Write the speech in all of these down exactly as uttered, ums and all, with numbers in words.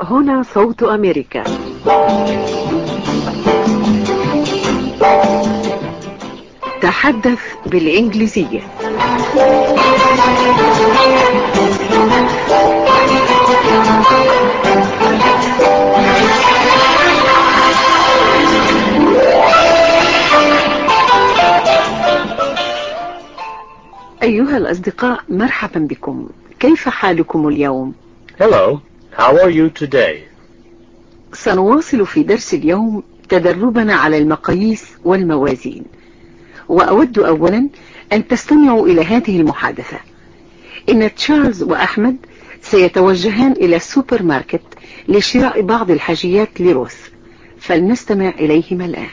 هنا صوت أمريكا. تحدث بالإنجليزية. أيها الأصدقاء، مرحبا بكم. كيف حالكم اليوم؟ Hello, how are you today? سنواصل في درس اليوم تدربنا على المقاييس والموازين، وأود أولا أن تستمعوا إلى هذه المحادثة. إن تشارلز وأحمد سيتوجهان إلى السوبر ماركت لشراء بعض الحاجيات لروث، فلنستمع إليهما الآن.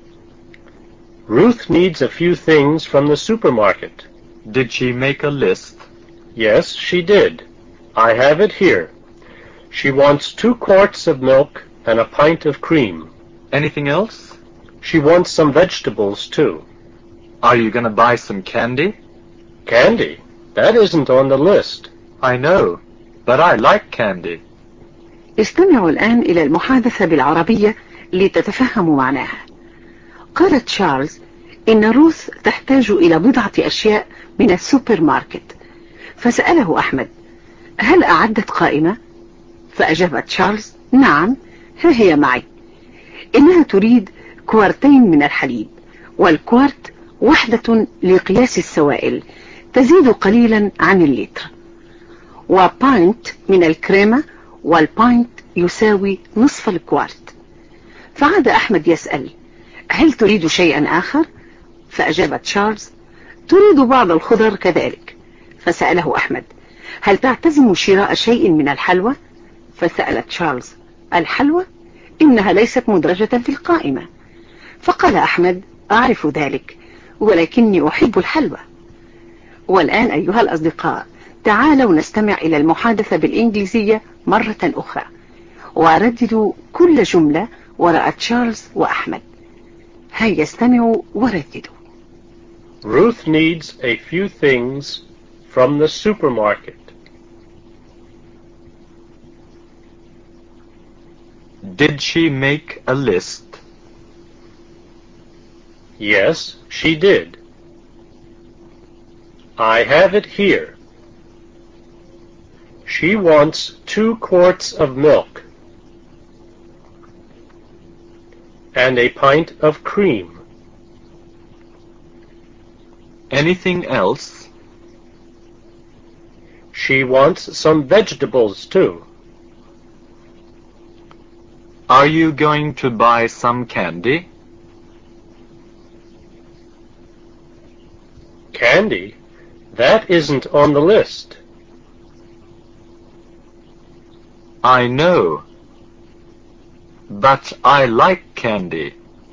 Ruth needs a few things from the supermarket. Did she make a list? Yes, she did. I have it here. She wants two quarts of milk and a pint of cream. Anything else? She wants some vegetables, too. Are you going to buy some candy? Candy? That isn't on the list. I know, but I like candy. استمعوا الآن إلى المحادثة بالعربية لتتفهموا معناها. قال تشارلز إن روث تحتاج إلى بضعة أشياء من السوبر ماركت، فسأله أحمد: هل أعدت قائمة؟ فأجاب تشارلز: نعم، ها هي معي. إنها تريد كوارتين من الحليب، والكوارت وحدة لقياس السوائل تزيد قليلا عن اللتر، وباينت من الكريمة، والباينت يساوي نصف الكوارت. فعاد أحمد يسأل: هل تريد شيئا آخر؟ فأجاب تشارلز: تريد بعض الخضر كذلك. فسأله أحمد: هل تعتزم شراء شيء من الحلوى؟ فسأل تشارلز: الحلوى؟ إنها ليست مدرجة في القائمة. فقال أحمد: أعرف ذلك، ولكني أحب الحلوى. والآن أيها الأصدقاء، تعالوا نستمع إلى المحادثة بالإنجليزية مرة أخرى، ورددوا كل جملة وراء تشارلز وأحمد. هيا استمعوا ورددوا. Ruth needs a few things from the supermarket. Did she make a list? Yes, she did. I have it here. She wants two quarts of milk and a pint of cream. Anything else? She wants some vegetables, too. Are you going to buy some candy? Candy? That isn't on the list. I know, but I like candy.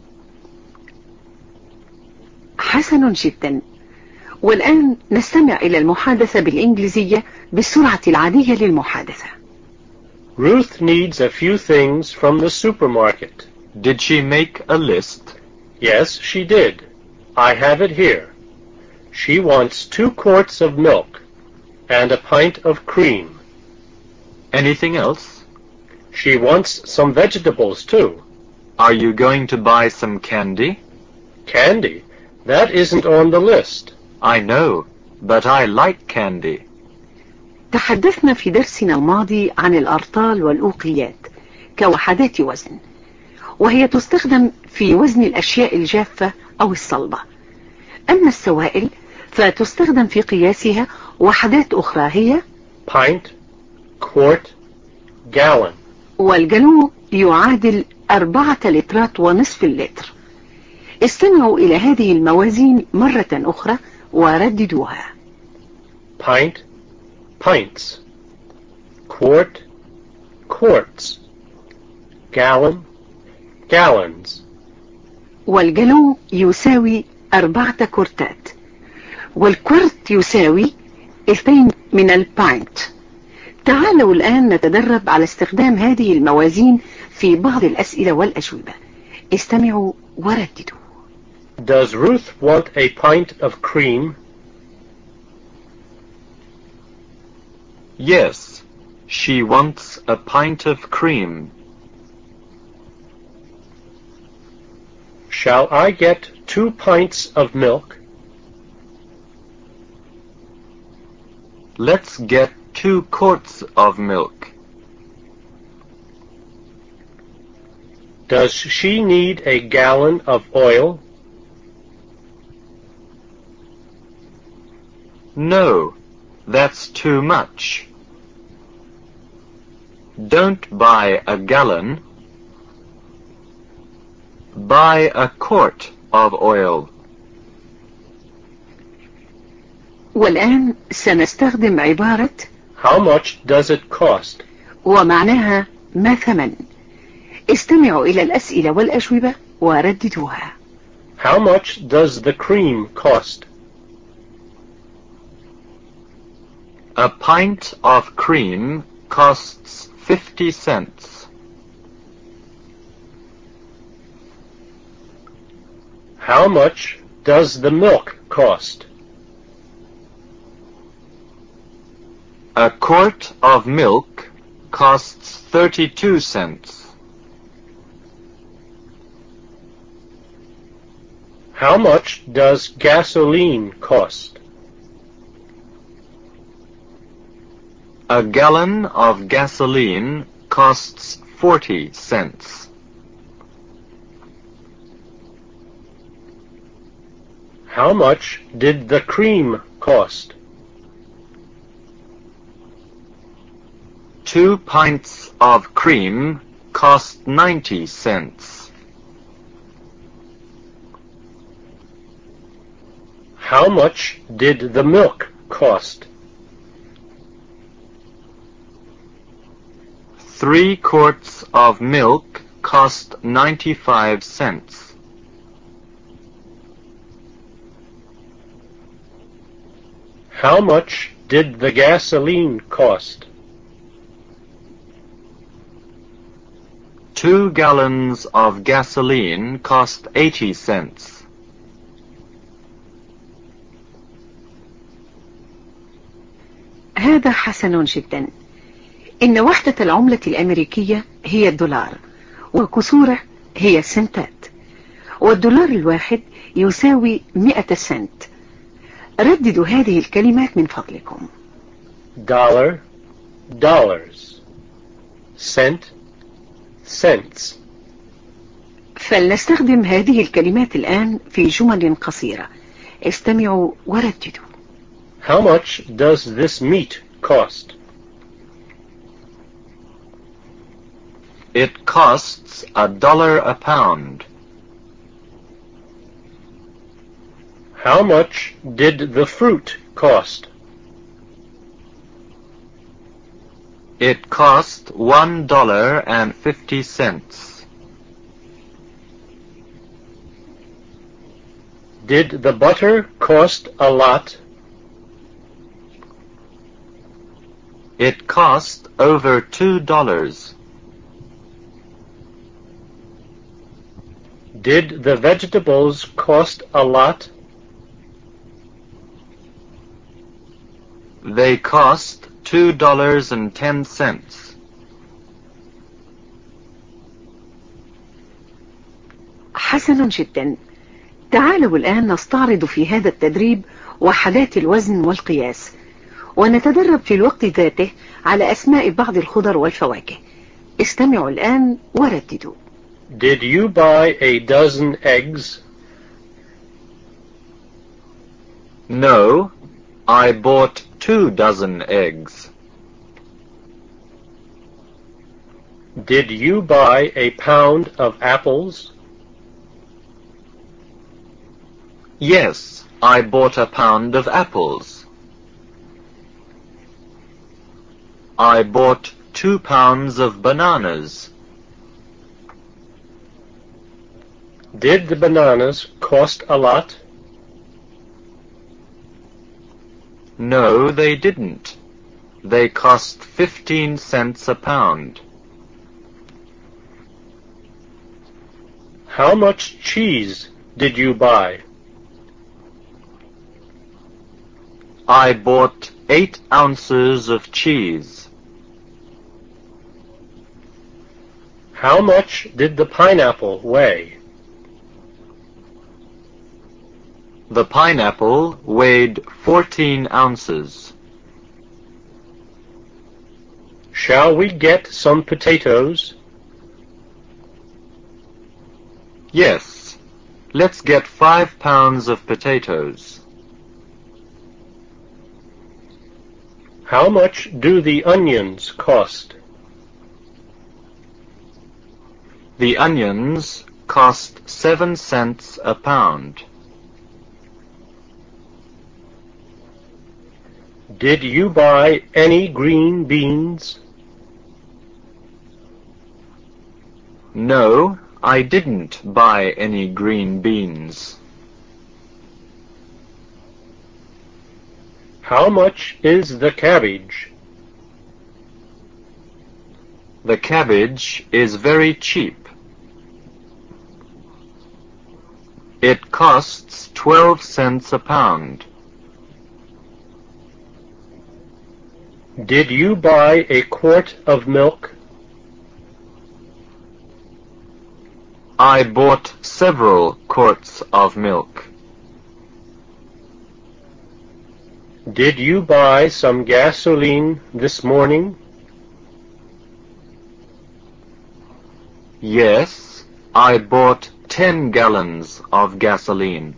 حسن جدا. والآن نستمع إلى المحادثة بالإنجليزية بالسرعة العادية للمحادثة. Ruth needs a few things from the supermarket. Did she make a list? Yes, she did. I have it here. She wants two quarts of milk and a pint of cream. Anything else? She wants some vegetables, too. Are you going to buy some candy? Candy? That isn't on the list. I know, but I like candy. تحدثنا في درسنا الماضي عن الأرطال والأوقيات كوحدات وزن، وهي تستخدم في وزن الأشياء الجافة أو الصلبة. أما السوائل فتستخدم في قياسها وحدات أخرى هي pint, quart, gallon. والجالون يعادل أربعة لترات ونصف اللتر. استمعوا إلى هذه الموازين مرة أخرى ورددوها. pint, pints. Quart, quarts. Gallon, gallons. والجالون يساوي أربعة كورتات، والكورت يساوي اثنين من الباينت. تعالوا الآن نتدرب على استخدام هذه الموازين في بعض الأسئلة والأجوبة. استمعوا ورددوا. Does Ruth want a pint of cream? Yes, She wants a pint of cream. Shall I get two pints of milk? Let's get two quarts of milk. Does she need a gallon of oil? No, that's too much. Don't buy a gallon. Buy a quart of oil. والآن سنستخدم عبارة How much does it cost? ومعناها ما ثمن. استمعوا إلى الأسئلة والأجوبة ورددوها. How much does the cream cost? A pint of cream costs fifty cents. How much does the milk cost? A quart of milk costs thirty-two cents. How much does gasoline cost? A gallon of gasoline costs forty cents. How much did the cream cost? Two pints of cream cost ninety cents. How much did the milk cost? Three quarts of milk cost ninety-five cents. How much did the gasoline cost? Two gallons of gasoline cost eighty cents. هذا حسن جدا. إن وحدة العملة الأمريكية هي الدولار، وكسوره هي السنتات، والدولار الواحد يساوي مئة سنت. رددوا هذه الكلمات من فضلكم. Dollar, dollars. Cent, cents. فلنستخدم هذه الكلمات الآن في جمل قصيرة. استمعوا ورددوا. How much does this meat cost? It costs a dollar a pound. How much did the fruit cost? It cost one dollar and fifty cents. Did the butter cost a lot? It cost over two dollars. Did the vegetables cost a lot? They cost two dollars and ten cents. حسنا جدا. تعالوا الآن نستعرض في هذا التدريب وحدات الوزن والقياس، ونتدرب في الوقت ذاته على أسماء بعض الخضر والفواكه. استمعوا الآن ورددوا. Did you buy a dozen eggs? No, I bought two dozen eggs. Did you buy a pound of apples? Yes, I bought a pound of apples. I bought two pounds of bananas. Did the bananas cost a lot? No, they didn't. They cost fifteen cents a pound. How much cheese did you buy? I bought eight ounces of cheese. How much did the pineapple weigh? The pineapple weighed fourteen ounces. Shall we get some potatoes? Yes. Let's get five pounds of potatoes. How much do the onions cost? The onions cost seven cents a pound. Did you buy any green beans? No, I didn't buy any green beans. How much is the cabbage? The cabbage is very cheap. It costs twelve cents a pound. Did you buy a quart of milk? I bought several quarts of milk. Did you buy some gasoline this morning? Yes, I bought ten gallons of gasoline.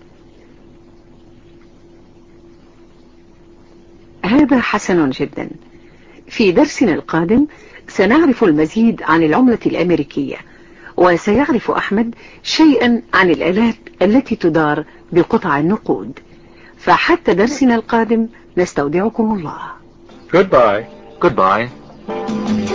هذا حسن جدا. في درسنا القادم سنعرف المزيد عن العملة الأمريكية، وسيعرف أحمد شيئا عن الآلات التي تدار بقطع النقود. فحتى درسنا القادم نستودعكم الله. Goodbye. Goodbye.